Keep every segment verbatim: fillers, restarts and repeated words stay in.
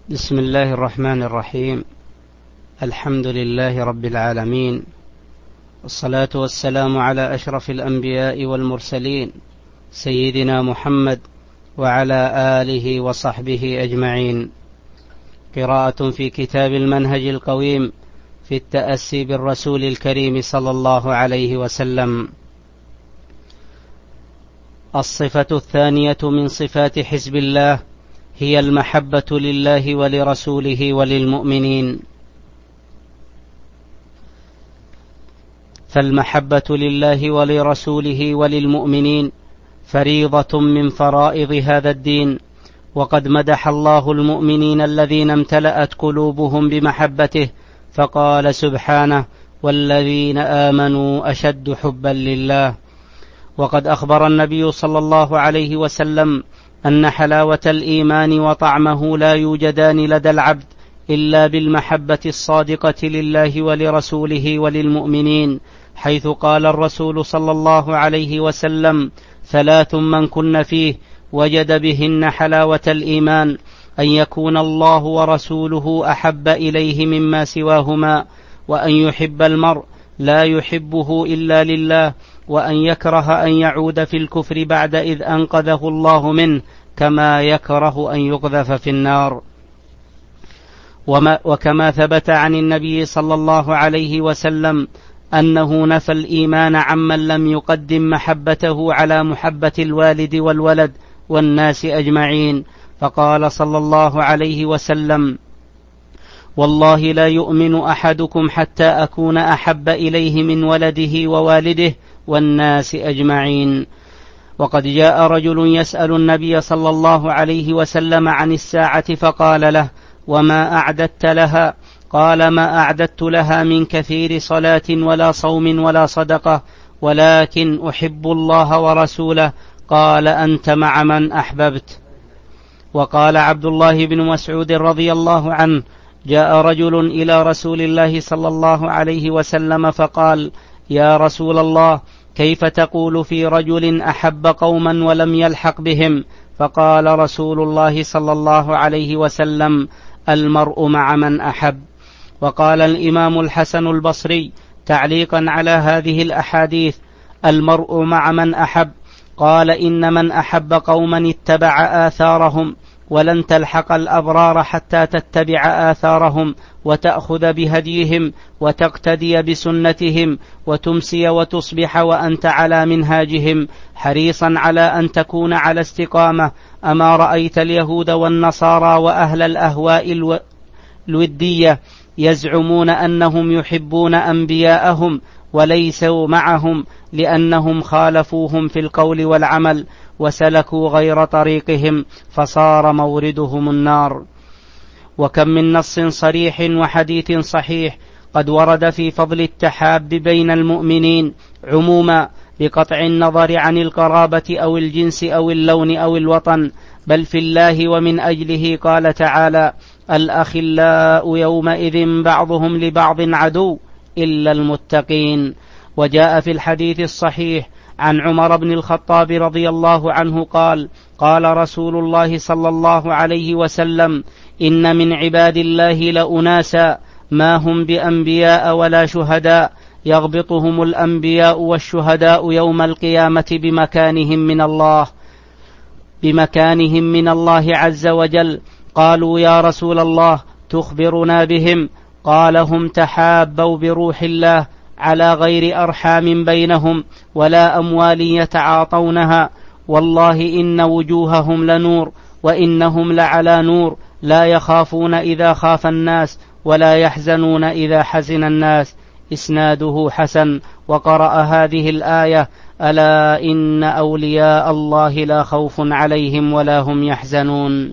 بسم الله الرحمن الرحيم. الحمد لله رب العالمين، والصلاة والسلام على أشرف الأنبياء والمرسلين سيدنا محمد وعلى آله وصحبه أجمعين. قراءة في كتاب المنهج القويم في التأسي بالرسول الكريم صلى الله عليه وسلم. الصفة الثانية من صفات حزب الله هي المحبة لله ولرسوله وللمؤمنين. فالمحبة لله ولرسوله وللمؤمنين فريضة من فرائض هذا الدين، وقد مدح الله المؤمنين الذين امتلأت قلوبهم بمحبته، فقال سبحانه: والذين آمنوا أشد حبا لله. وقد أخبر النبي صلى الله عليه وسلم أن حلاوة الإيمان وطعمه لا يوجدان لدى العبد إلا بالمحبة الصادقة لله ولرسوله وللمؤمنين، حيث قال الرسول صلى الله عليه وسلم: ثلاث من كن فيه وجد بهن حلاوة الإيمان: أن يكون الله ورسوله أحب إليه مما سواهما، وأن يحب المرء لا يحبه إلا لله، وأن يكره أن يعود في الكفر بعد إذ أنقذه الله منه، كما يكره أن يقذف في النار. وما وكما ثبت عن النبي صلى الله عليه وسلم أنه نفى الإيمان عمن لم يقدم محبته على محبة الوالد والولد والناس أجمعين، فقال صلى الله عليه وسلم: والله لا يؤمن أحدكم حتى أكون أحب إليه من ولده ووالده والناس أجمعين. وقد جاء رجل يسأل النبي صلى الله عليه وسلم عن الساعة، فقال له: وما أعددت لها؟ قال: ما أعددت لها من كثير صلاة ولا صوم ولا صدقة، ولكن أحب الله ورسوله. قال: أنت مع من أحببت. وقال عبد الله بن مسعود رضي الله عنه: جاء رجل إلى رسول الله صلى الله عليه وسلم فقال: يا رسول الله، كيف تقول في رجل أحب قوما ولم يلحق بهم؟ فقال رسول الله صلى الله عليه وسلم: المرء مع من أحب. وقال الإمام الحسن البصري تعليقا على هذه الأحاديث: المرء مع من أحب. قال: إن من أحب قوما اتبع آثارهم، ولن تلحق الأبرار حتى تتبع آثارهم وتأخذ بهديهم وتقتدي بسنتهم، وتمسي وتصبح وأنت على منهاجهم، حريصا على أن تكون على استقامة. أما رأيت اليهود والنصارى وأهل الأهواء الودية يزعمون أنهم يحبون أنبياءهم وليسوا معهم، لأنهم خالفوهم في القول والعمل وسلكوا غير طريقهم، فصار موردهم النار. وكم من نص صريح وحديث صحيح قد ورد في فضل التحاب بين المؤمنين عموما، بقطع النظر عن القرابة أو الجنس أو اللون أو الوطن، بل في الله ومن أجله. قال تعالى: الأخلاء يومئذ بعضهم لبعض عدو إلا المتقين. وجاء في الحديث الصحيح عن عمر بن الخطاب رضي الله عنه قال: قال رسول الله صلى الله عليه وسلم: إن من عباد الله لأناسا ما هم بأنبياء ولا شهداء، يغبطهم الأنبياء والشهداء يوم القيامة بمكانهم من الله بمكانهم من الله عز وجل. قالوا: يا رسول الله، تخبرنا بهم؟ قال: هم تحابوا بروح الله على غير أرحام بينهم ولا أموال يتعاطونها، والله إن وجوههم لنور وإنهم لعلى نور، لا يخافون إذا خاف الناس ولا يحزنون إذا حزن الناس. إسناده حسن. وقرأ هذه الآية: ألا إن أولياء الله لا خوف عليهم ولا هم يحزنون.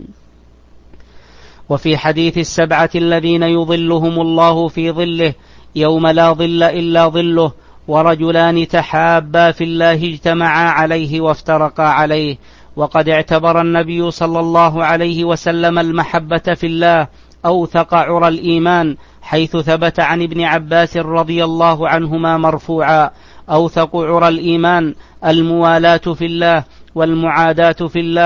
وفي حديث السبعة الذين يظلهم الله في ظله يوم لا ظل إلا ظله: ورجلان تحابا في الله اجتمعا عليه وافترقا عليه. وقد اعتبر النبي صلى الله عليه وسلم المحبة في الله أوثق عرى الإيمان، حيث ثبت عن ابن عباس رضي الله عنهما مرفوعا: أوثق عرى الإيمان الموالاة في الله والمعاداة في الله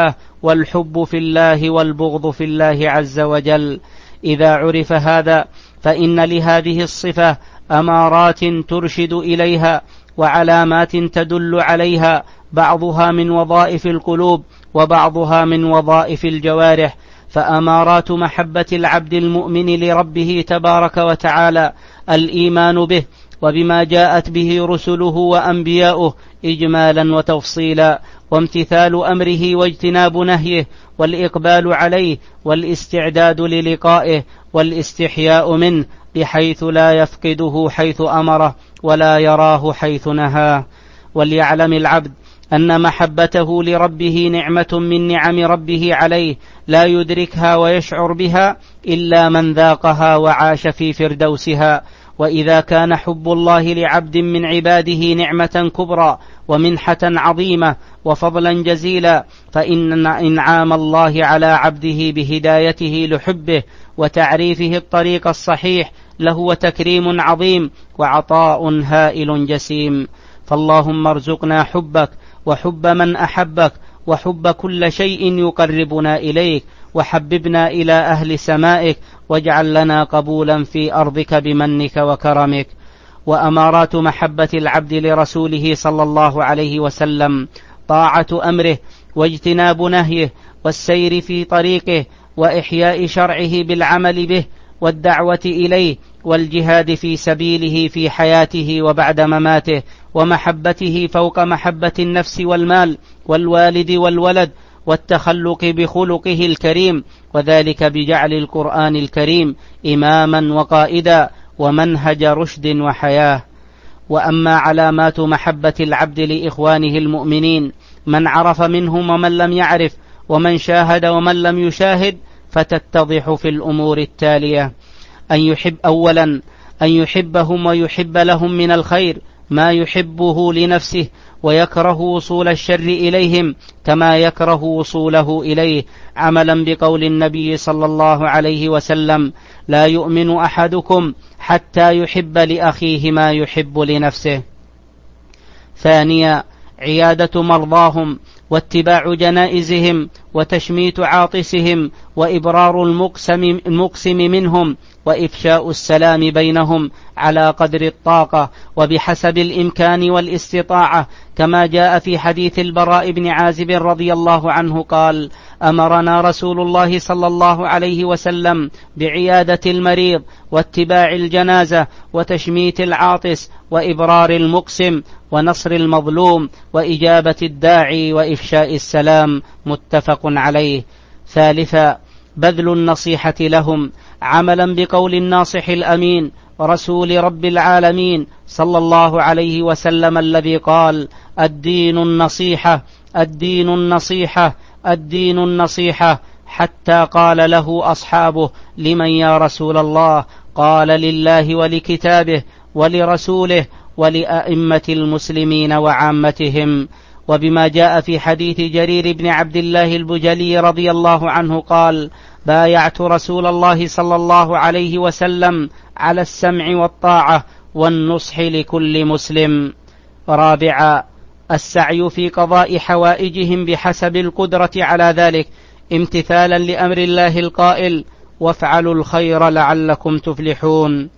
والحب في الله والبغض في الله عز وجل. إذا عرف هذا فإن لهذه الصفة أمارات ترشد إليها وعلامات تدل عليها، بعضها من وظائف القلوب وبعضها من وظائف الجوارح. فأمارات محبة العبد المؤمن لربه تبارك وتعالى الإيمان به وبما جاءت به رسله وأنبياؤه إجمالا وتفصيلا، وامتثال أمره واجتناب نهيه، والإقبال عليه والاستعداد للقائه والاستحياء منه بحيث لا يفقده حيث أمره ولا يراه حيث نهاه. وليعلم العبد أن محبته لربه نعمة من نعم ربه عليه لا يدركها ويشعر بها إلا من ذاقها وعاش في فردوسها. وإذا كان حب الله لعبد من عباده نعمة كبرى ومنحة عظيمة وفضلا جزيلا، فإن إنعام الله على عبده بهدايته لحبه وتعريفه الطريق الصحيح لهو تكريم عظيم وعطاء هائل جسيم. فاللهم ارزقنا حبك وحب من أحبك وحب كل شيء يقربنا إليك، وحببنا إلى أهل سمائك، واجعل لنا قبولا في أرضك بمنك وكرمك. وأمارات محبة العبد لرسوله صلى الله عليه وسلم طاعة أمره واجتناب نهيه والسير في طريقه وإحياء شرعه بالعمل به والدعوة إليه والجهاد في سبيله في حياته وبعد مماته، ومحبته فوق محبة النفس والمال والوالد والولد، والتخلق بخلقه الكريم، وذلك بجعل القرآن الكريم إماما وقائدا ومنهج رشد وحياة. وأما علامات محبة العبد لإخوانه المؤمنين من عرف منهم ومن لم يعرف ومن شاهد ومن لم يشاهد فتتضح في الأمور التالية: أن يحب أولا أن يحبهم ويحب لهم من الخير ما يحبه لنفسه، ويكره وصول الشر إليهم كما يكره وصوله إليه، عملا بقول النبي صلى الله عليه وسلم: لا يؤمن أحدكم حتى يحب لأخيه ما يحب لنفسه. ثانيا عيادة مرضاهم واتباع جنائزهم وتشميت عاطسهم وإبرار المقسم, المقسم منهم وإفشاء السلام بينهم على قدر الطاقة وبحسب الإمكان والاستطاعة، كما جاء في حديث البراء بن عازب رضي الله عنه قال: أمرنا رسول الله صلى الله عليه وسلم بعيادة المريض واتباع الجنازة وتشميت العاطس وإبرار المقسم ونصر المظلوم وإجابة الداعي وإفشاء السلام، متفق عليه. ثالثا بذل النصيحة لهم عملا بقول الناصح الأمين رسول رب العالمين صلى الله عليه وسلم الذي قال: الدين النصيحة الدين النصيحة الدين النصيحة، حتى قال له أصحابه: لمن يا رسول الله؟ قال: لله ولكتابه ولرسوله ولأئمة المسلمين وعامتهم. وبما جاء في حديث جرير بن عبد الله البجلي رضي الله عنه قال: بايعت رسول الله صلى الله عليه وسلم على السمع والطاعة والنصح لكل مسلم. رابعا السعي في قضاء حوائجهم بحسب القدرة على ذلك، امتثالا لأمر الله القائل: وافعلوا الخير لعلكم تفلحون.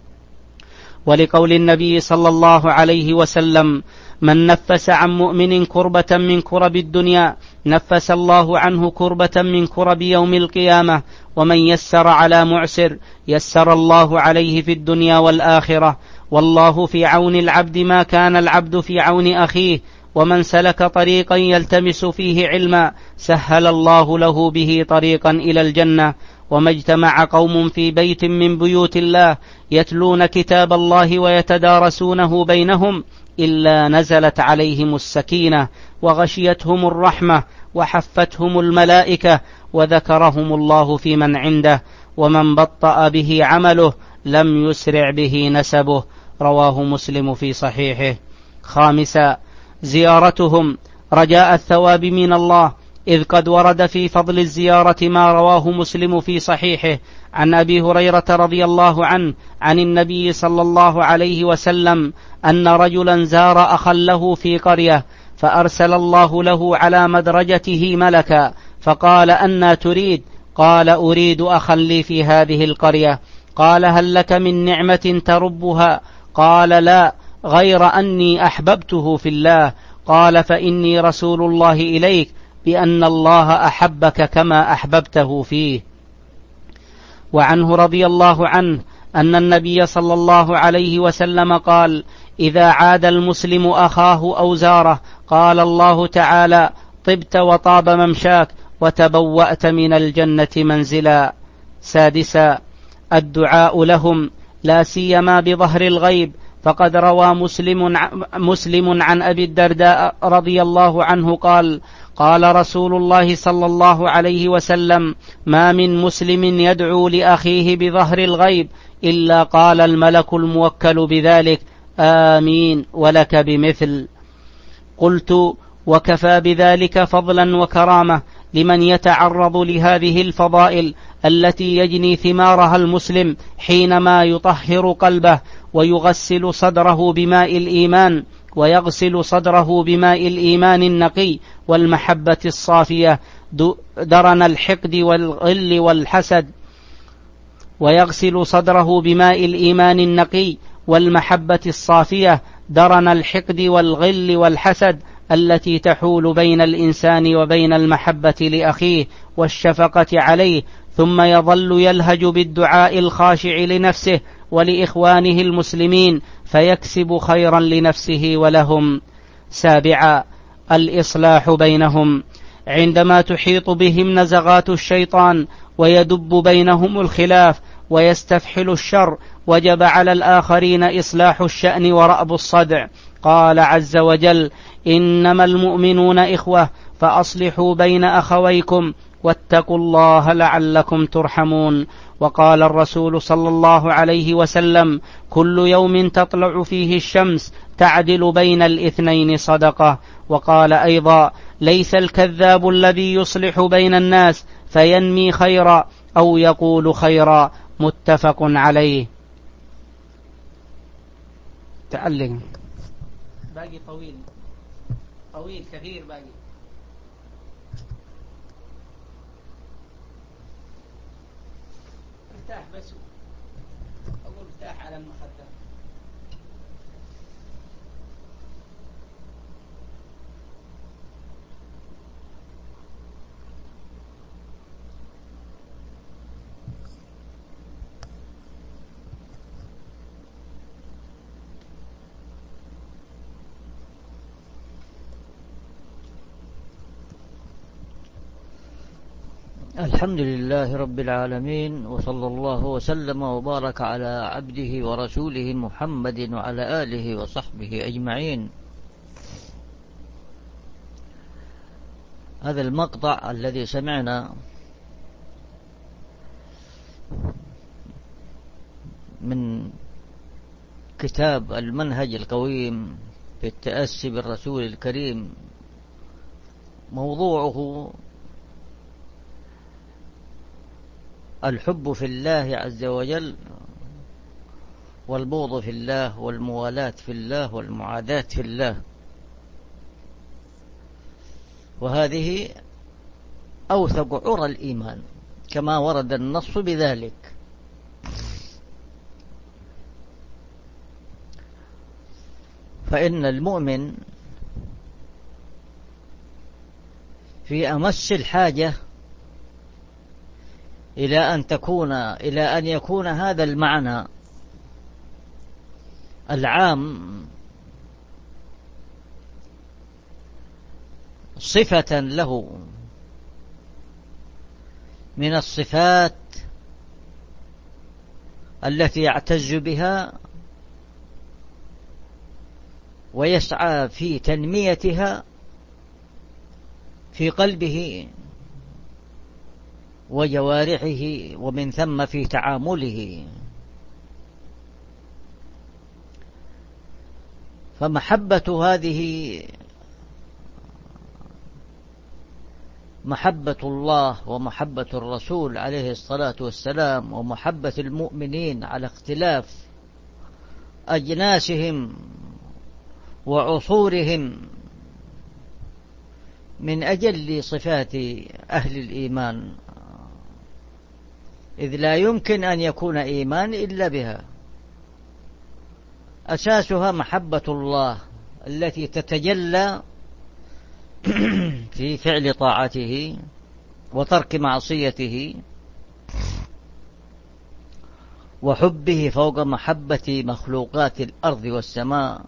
ولقول النبي صلى الله عليه وسلم: من نفس عن مؤمن كربة من كرب الدنيا نفس الله عنه كربة من كرب يوم القيامة، ومن يسر على معسر يسر الله عليه في الدنيا والآخرة، والله في عون العبد ما كان العبد في عون أخيه، ومن سلك طريقا يلتمس فيه علما سهل الله له به طريقا إلى الجنة. وما اجتمع قوم في بيت من بيوت الله يتلون كتاب الله ويتدارسونه بينهم إلا نزلت عليهم السكينة وغشيتهم الرحمة وحفتهم الملائكة وذكرهم الله في من عنده، ومن بطأ به عمله لم يسرع به نسبه. رواه مسلم في صحيحه. خامسا زيارتهم رجاء الثواب من الله، إذ قد ورد في فضل الزيارة ما رواه مسلم في صحيحه عن أبي هريرة رضي الله عنه عن النبي صلى الله عليه وسلم أن رجلا زار أخا له في قرية، فأرسل الله له على مدرجته ملكا فقال: أنى تريد؟ قال: أريد أخا لي في هذه القرية. قال: هل لك من نعمة تربها؟ قال: لا، غير أني أحببته في الله. قال: فإني رسول الله إليك بأن الله أحبك كما أحببته فيه. وعنه رضي الله عنه أن النبي صلى الله عليه وسلم قال: إذا عاد المسلم أخاه أو زاره قال الله تعالى: طبت وطاب ممشاك وتبوأت من الجنة منزلا. سادسا: الدعاء لهم، لا سيما بظهر الغيب. فقد روى مسلم مسلم عن أبي الدرداء رضي الله عنه قال: قال رسول الله صلى الله عليه وسلم: ما من مسلم يدعو لأخيه بظهر الغيب إلا قال الملك الموكل بذلك: آمين ولك بمثل. قلت: وكفى بذلك فضلا وكرامة لمن يتعرض لهذه الفضائل التي يجني ثمارها المسلم حينما يطهر قلبه ويغسل صدره بماء الإيمان ويغسل صدره بماء الإيمان النقي والمحبة الصافية درن الحقد والغل والحسد ويغسل صدره بماء الإيمان النقي والمحبة الصافية درن الحقد والغل والحسد التي تحول بين الإنسان وبين المحبة لأخيه والشفقة عليه، ثم يظل يلهج بالدعاء الخاشع لنفسه ولإخوانه المسلمين فيكسب خيرا لنفسه ولهم. سابعا: الإصلاح بينهم. عندما تحيط بهم نزغات الشيطان ويدب بينهم الخلاف ويستفحل الشر وجب على الآخرين إصلاح الشأن ورأب الصدع. قال عز وجل: إنما المؤمنون إخوة فأصلحوا بين أخويكم واتقوا الله لعلكم ترحمون. وقال الرسول صلى الله عليه وسلم: كل يوم تطلع فيه الشمس تعدل بين الاثنين صدقة. وقال أيضا: ليس الكذاب الذي يصلح بين الناس فينمي خيرا أو يقول خيرا. متفق عليه. تعلم باقي طويل طويل كثير باقي. ارتاح بس، أقول ارتاح على المخدة. الحمد لله رب العالمين، وصلى الله وسلم وبارك على عبده ورسوله محمد وعلى آله وصحبه أجمعين. هذا المقطع الذي سمعنا من كتاب المنهج القويم في التأسي بالرسول الكريم موضوعه الحب في الله عز وجل، والبغض في الله، والموالاة في الله، والمعاداة في الله. وهذه أوثق عرى الإيمان كما ورد النص بذلك. فإن المؤمن في أمس الحاجة إلى أن تكون إلى أن يكون هذا المعنى العام صفة له من الصفات التي يعتز بها ويسعى في تنميتها في قلبه وجوارحه ومن ثم في تعامله. فمحبة هذه محبة الله ومحبة الرسول عليه الصلاة والسلام ومحبة المؤمنين على اختلاف أجناسهم وعصورهم من أجل صفات أهل الإيمان، إذ لا يمكن أن يكون إيمان إلا بها. أساسها محبة الله التي تتجلى في فعل طاعته وترك معصيته وحبه فوق محبة مخلوقات الأرض والسماء،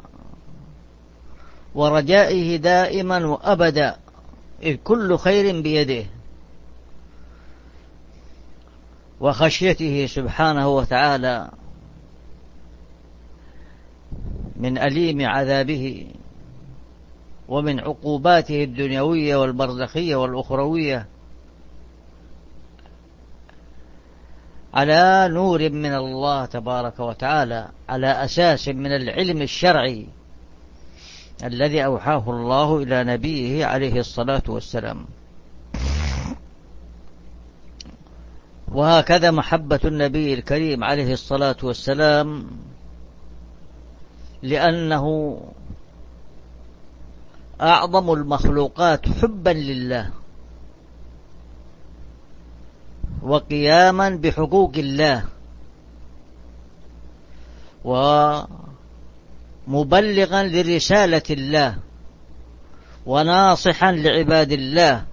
ورجائه دائما وأبدا، إذ كل خير بيده، وخشيته سبحانه وتعالى من أليم عذابه ومن عقوباته الدنيوية والبرزخية والأخروية، على نور من الله تبارك وتعالى، على أساس من العلم الشرعي الذي أوحاه الله إلى نبيه عليه الصلاة والسلام. وهكذا محبة النبي الكريم عليه الصلاة والسلام، لأنه أعظم المخلوقات حبا لله وقياما بحقوق الله، ومبلغا لرسالة الله، وناصحا لعباد الله،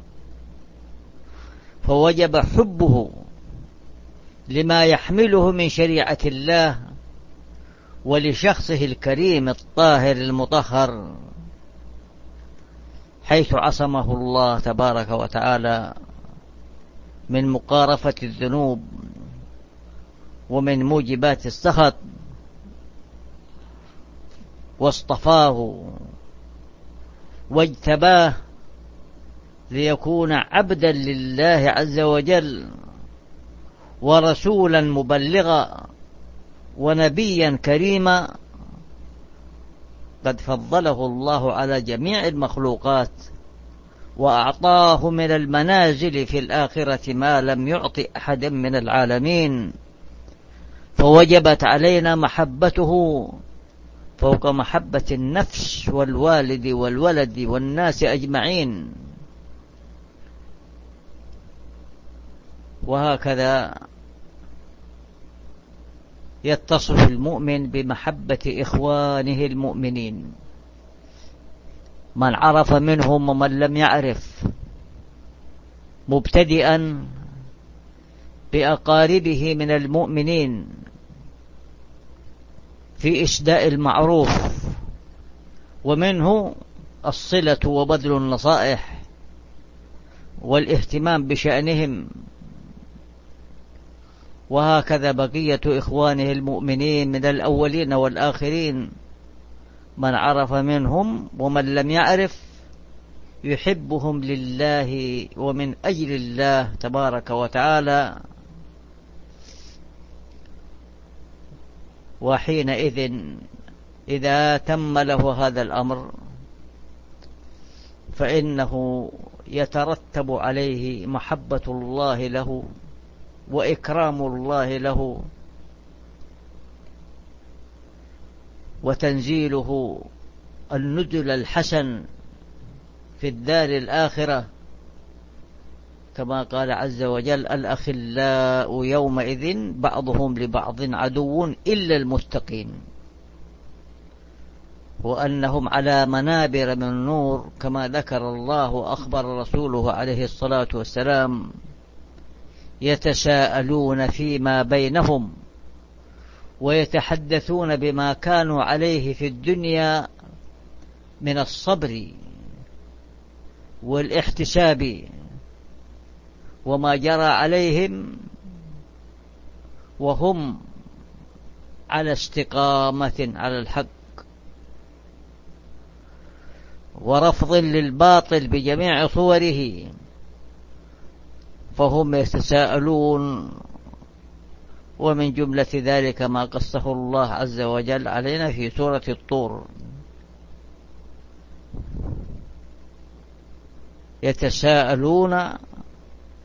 فوجب حبه لما يحمله من شريعة الله ولشخصه الكريم الطاهر المطهر، حيث عصمه الله تبارك وتعالى من مقارفة الذنوب ومن موجبات السخط، واصطفاه واجتباه ليكون عبدا لله عز وجل ورسولا مبلغا ونبيا كريما، قد فضله الله على جميع المخلوقات وأعطاه من المنازل في الآخرة ما لم يعط أحد من العالمين، فوجبت علينا محبته فوق محبة النفس والوالد والولد والناس أجمعين. وهكذا يتصف المؤمن بمحبة إخوانه المؤمنين، من عرف منهم ومن لم يعرف، مبتدئا بأقاربه من المؤمنين في إسداء المعروف، ومنه الصلة وبذل النصائح والاهتمام بشأنهم، وهكذا بقية إخوانه المؤمنين من الأولين والآخرين، من عرف منهم ومن لم يعرف، يحبهم لله ومن أجل الله تبارك وتعالى. وحينئذ إذا تم له هذا الأمر فإنه يترتب عليه محبة الله له وإكرام الله له وتنزيله النزل الحسن في الدار الآخرة، كما قال عز وجل: الأخلاء يومئذ بعضهم لبعض عدو إلا المتقين، وأنهم على منابر من نور، كما ذكر الله وأخبر رسوله عليه الصلاة والسلام: يتساءلون فيما بينهم ويتحدثون بما كانوا عليه في الدنيا من الصبر والاحتساب وما جرى عليهم، وهم على استقامة على الحق ورفض للباطل بجميع صوره، فهم يتساءلون. ومن جملة ذلك ما قصه الله عز وجل علينا في سورة الطور: يتساءلون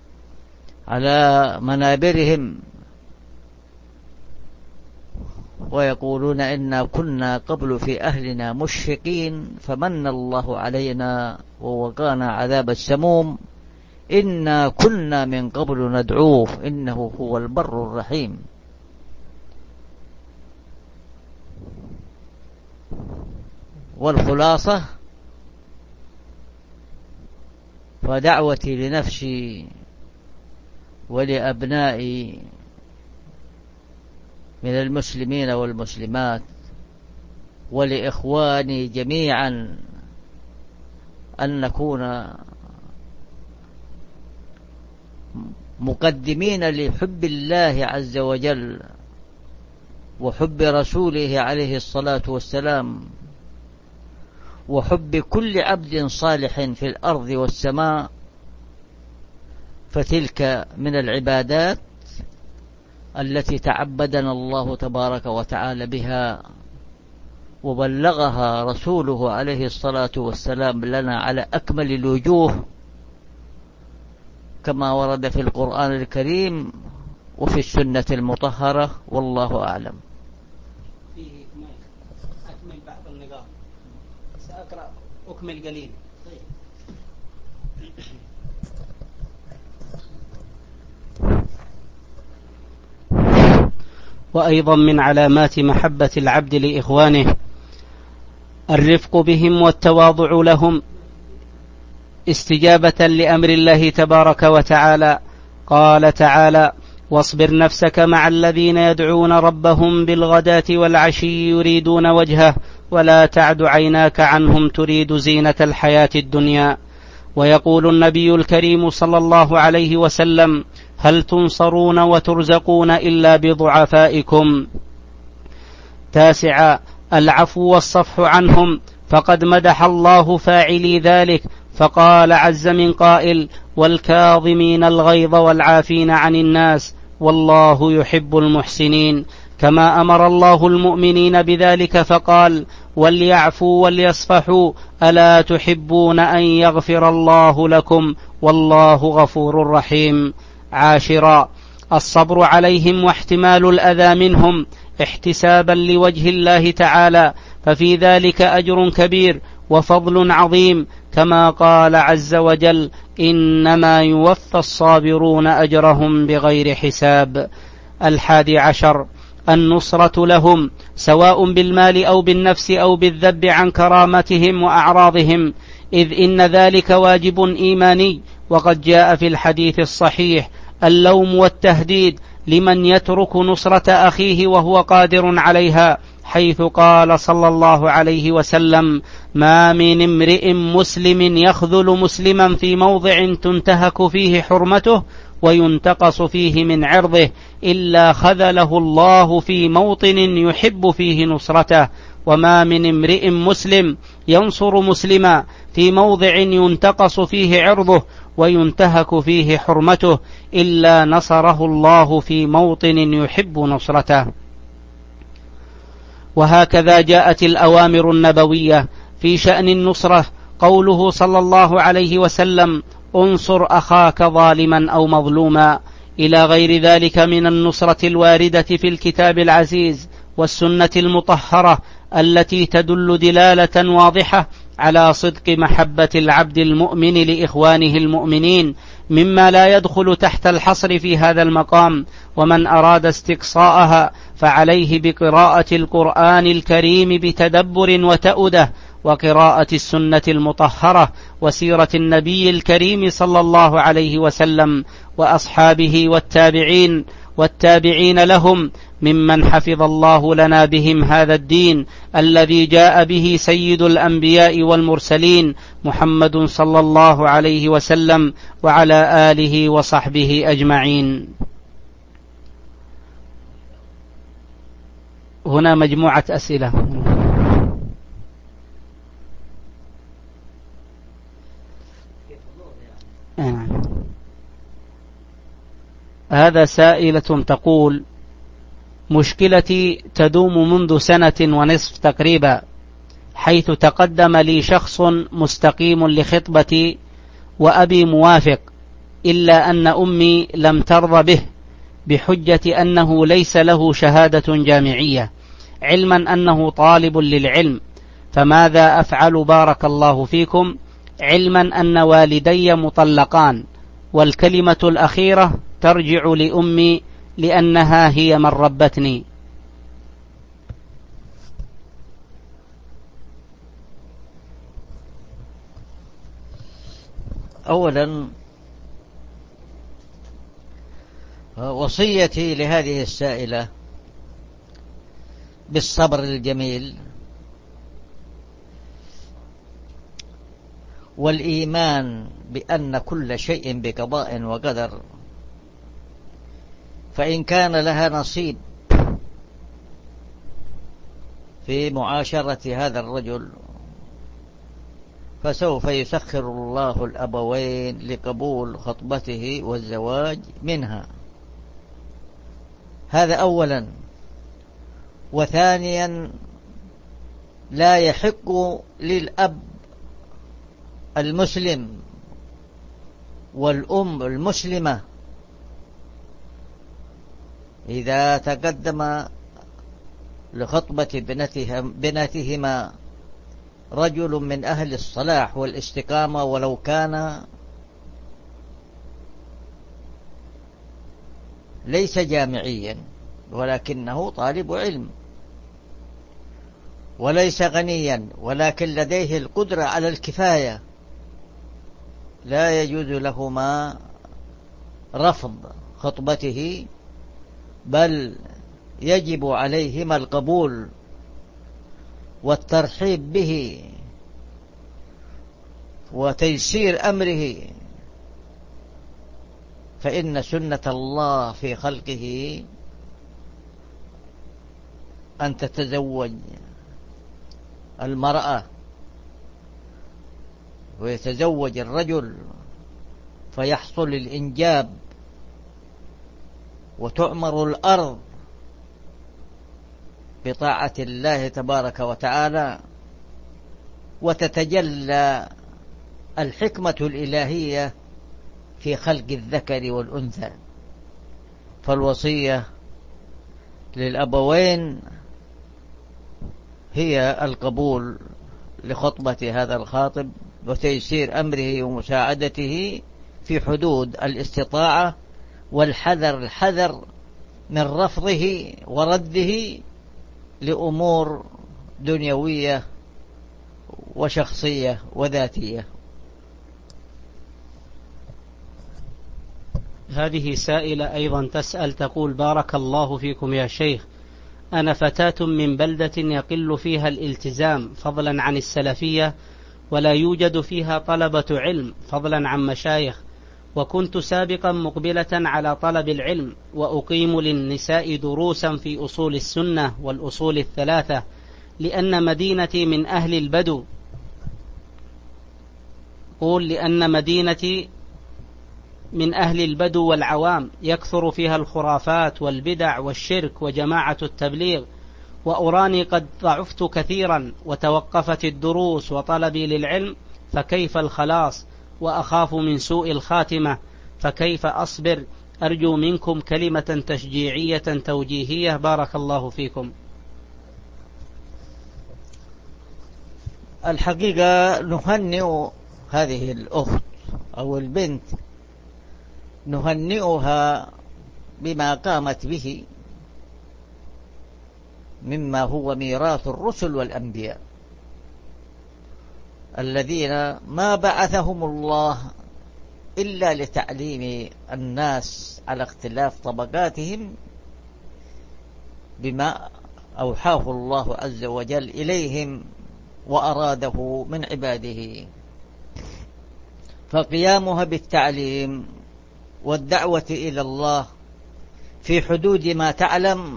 على منابرهم ويقولون إنا كنا قبل في أهلنا مشفقين فمن الله علينا ووقانا عذاب السموم إنا كنا من قبل ندعوه إنه هو البر الرحيم. والخلاصة فدعوتي لنفسي ولأبنائي من المسلمين والمسلمات ولإخواني جميعا أن نكون مقدمين لحب الله عز وجل وحب رسوله عليه الصلاة والسلام وحب كل عبد صالح في الأرض والسماء، فتلك من العبادات التي تعبدنا الله تبارك وتعالى بها وبلغها رسوله عليه الصلاة والسلام لنا على أكمل الوجوه كما ورد في القرآن الكريم وفي السنة المطهرة، والله أعلم. فيه أكمل بعض النقاط، سأقرأ أكمل قليل. وأيضا من علامات محبة العبد لإخوانه الرفق بهم والتواضع لهم استجابة لأمر الله تبارك وتعالى. قال تعالى: واصبر نفسك مع الذين يدعون ربهم بالغداة والعشي يريدون وجهه ولا تعد عيناك عنهم تريد زينة الحياة الدنيا. ويقول النبي الكريم صلى الله عليه وسلم: هل تنصرون وترزقون إلا بضعفائكم. تاسعا العفو والصفح عنهم، فقد مدح الله فاعلي ذلك فقال عز من قائل: والكاظمين الغيظ والعافين عن الناس والله يحب المحسنين. كما أمر الله المؤمنين بذلك فقال: وليعفوا وليصفحوا ألا تحبون أن يغفر الله لكم والله غفور رحيم. عاشرا الصبر عليهم واحتمال الأذى منهم احتسابا لوجه الله تعالى، ففي ذلك أجر كبير وفضل عظيم، كما قال عز وجل: إنما يوفى الصابرون أجرهم بغير حساب. الحادي عشر النصرة لهم سواء بالمال أو بالنفس أو بالذب عن كرامتهم وأعراضهم، إذ إن ذلك واجب إيماني، وقد جاء في الحديث الصحيح اللوم والتهديد لمن يترك نصرة أخيه وهو قادر عليها، حيث قال صلى الله عليه وسلم: ما من امرئ مسلم يخذل مسلما في موضع تنتهك فيه حرمته وينتقص فيه من عرضه إلا خذله الله في موطن يحب فيه نصرته، وما من امرئ مسلم ينصر مسلما في موضع ينتقص فيه عرضه وينتهك فيه حرمته إلا نصره الله في موطن يحب نصرته. وهكذا جاءت الأوامر النبوية في شأن النصرة، قوله صلى الله عليه وسلم: انصر أخاك ظالما أو مظلوما، إلى غير ذلك من النصرة الواردة في الكتاب العزيز والسنة المطهرة التي تدل دلالة واضحة على صدق محبة العبد المؤمن لإخوانه المؤمنين، مما لا يدخل تحت الحصر في هذا المقام. ومن أراد استقصاءها فعليه بقراءة القرآن الكريم بتدبر وتأده، وقراءة السنة المطهرة وسيرة النبي الكريم صلى الله عليه وسلم وأصحابه والتابعين والتابعين لهم، ممن حفظ الله لنا بهم هذا الدين الذي جاء به سيد الأنبياء والمرسلين محمد صلى الله عليه وسلم وعلى آله وصحبه أجمعين. هنا مجموعة أسئلة. هذا سائلة تقول: مشكلتي تدوم منذ سنة ونصف تقريبا، حيث تقدم لي شخص مستقيم لخطبتي وأبي موافق، إلا أن أمي لم ترضى به بحجة أنه ليس له شهادة جامعية، علما أنه طالب للعلم. فماذا أفعل بارك الله فيكم؟ علما أن والدي مطلقان، والكلمة الأخيرة ترجع لأمي لأنها هي من ربتني. أولا، وصيتي لهذه السائلة بالصبر الجميل والإيمان بأن كل شيء بقضاء وقدر، فإن كان لها نصيب في معاشرة هذا الرجل فسوف يسخر الله الأبوين لقبول خطبته والزواج منها. هذا أولا. وثانيا، لا يحق للأب المسلم والأم المسلمة إذا تقدم لخطبة بنتهم بنتهما رجل من أهل الصلاح والاستقامة ولو كان ليس جامعيا ولكنه طالب علم، وليس غنيا ولكن لديه القدرة على الكفاية، لا يجوز لهما رفض خطبته، بل يجب عليهما القبول والترحيب به وتيسير أمره، فإن سنة الله في خلقه أن تتزوج المرأة ويتزوج الرجل فيحصل الإنجاب وتؤمر الأرض بطاعة الله تبارك وتعالى، وتتجلى الحكمة الإلهية في خلق الذكر والأنثى. فالوصية للأبوين هي القبول لخطبة هذا الخاطب وتيسير أمره ومساعدته في حدود الاستطاعة، والحذر الحذر من رفضه ورده لأمور دنيوية وشخصية وذاتية. هذه سائلة أيضا تسأل تقول: بارك الله فيكم يا شيخ، أنا فتاة من بلدة يقل فيها الالتزام فضلا عن السلفية، ولا يوجد فيها طلبة علم فضلا عن مشايخ، وكنت سابقا مقبلة على طلب العلم، وأقيم للنساء دروسا في أصول السنة والأصول الثلاثة، لأن مدينتي من أهل البدو قول لأن مدينتي من أهل البدو والعوام يكثر فيها الخرافات والبدع والشرك وجماعة التبليغ، وأراني قد ضعفت كثيرا وتوقفت الدروس وطلبي للعلم، فكيف الخلاص؟ وأخاف من سوء الخاتمة، فكيف أصبر؟ أرجو منكم كلمة تشجيعية توجيهية بارك الله فيكم. الحقيقة نهنئ هذه الأخت أو البنت، نهنئها بما قامت به مما هو ميراث الرسل والأنبياء الذين ما بعثهم الله إلا لتعليم الناس على اختلاف طبقاتهم بما أوحاه الله عز وجل إليهم وأراده من عباده. فقيامها بالتعليم والدعوة إلى الله في حدود ما تعلم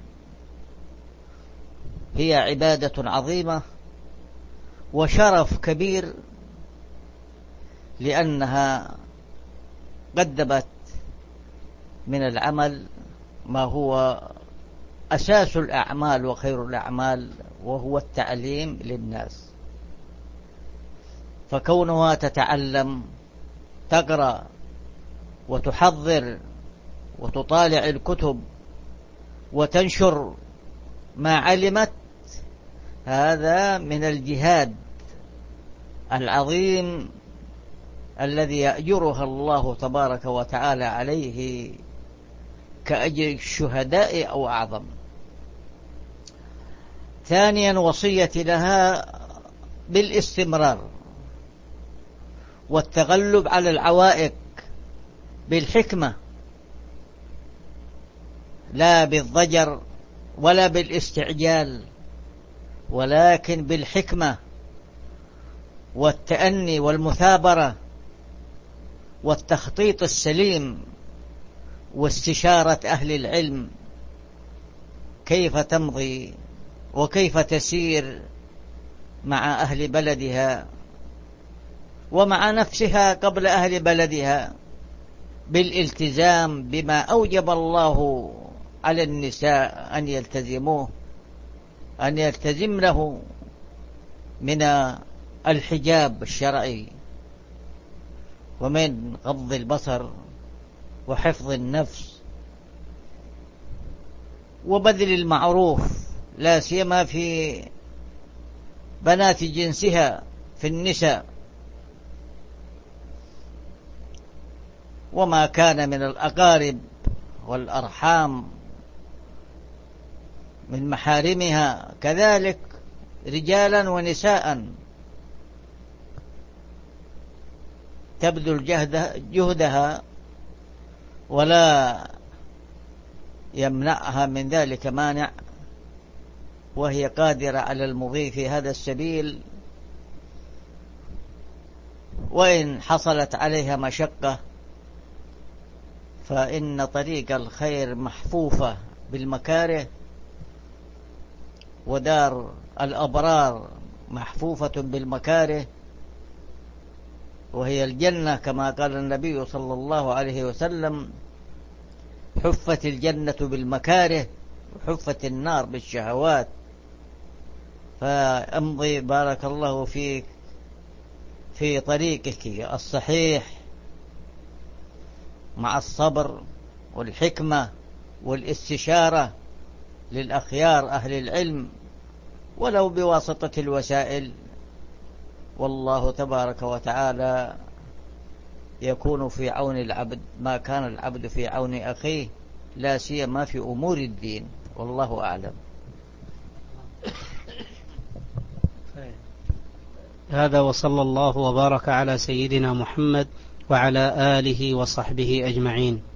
هي عبادة عظيمة وشرف كبير، لأنها قدمت من العمل ما هو أساس الأعمال وخير الأعمال، وهو التعليم للناس. فكونها تتعلم تقرأ وتحضر وتطالع الكتب وتنشر ما علمت. هذا من الجهاد العظيم الذي يأجرها الله تبارك وتعالى عليه كأجر الشهداء أو أعظم. ثانيا وصية لها بالاستمرار والتغلب على العوائق بالحكمة، لا بالضجر ولا بالاستعجال، ولكن بالحكمة والتأني والمثابرة والتخطيط السليم واستشارة أهل العلم كيف تمضي وكيف تسير مع أهل بلدها ومع نفسها قبل أهل بلدها، بالالتزام بما أوجب الله على النساء أن يلتزموه، أن يلتزم له من الحجاب الشرعي ومن غض البصر وحفظ النفس وبذل المعروف، لا سيما في بنات جنسها في النساء، وما كان من الأقارب والأرحام من محارمها كذلك رجالا ونساء تبذل جهدها ولا يمنعها من ذلك مانع، وهي قادرة على المضي في هذا السبيل، وإن حصلت عليها مشقة فإن طريق الخير محفوفة بالمكاره، ودار الأبرار محفوفة بالمكاره، وهي الجنة كما قال النبي صلى الله عليه وسلم: حفت الجنة بالمكاره وحفت النار بالشهوات. فأمضي بارك الله فيك في طريقك الصحيح مع الصبر والحكمة والاستشارة للأخيار أهل العلم ولو بواسطة الوسائل، والله تبارك وتعالى يكون في عون العبد ما كان العبد في عون أخيه، لا سيما في أمور الدين، والله أعلم. هذا وصلى الله وبارك على سيدنا محمد وعلى آله وصحبه أجمعين.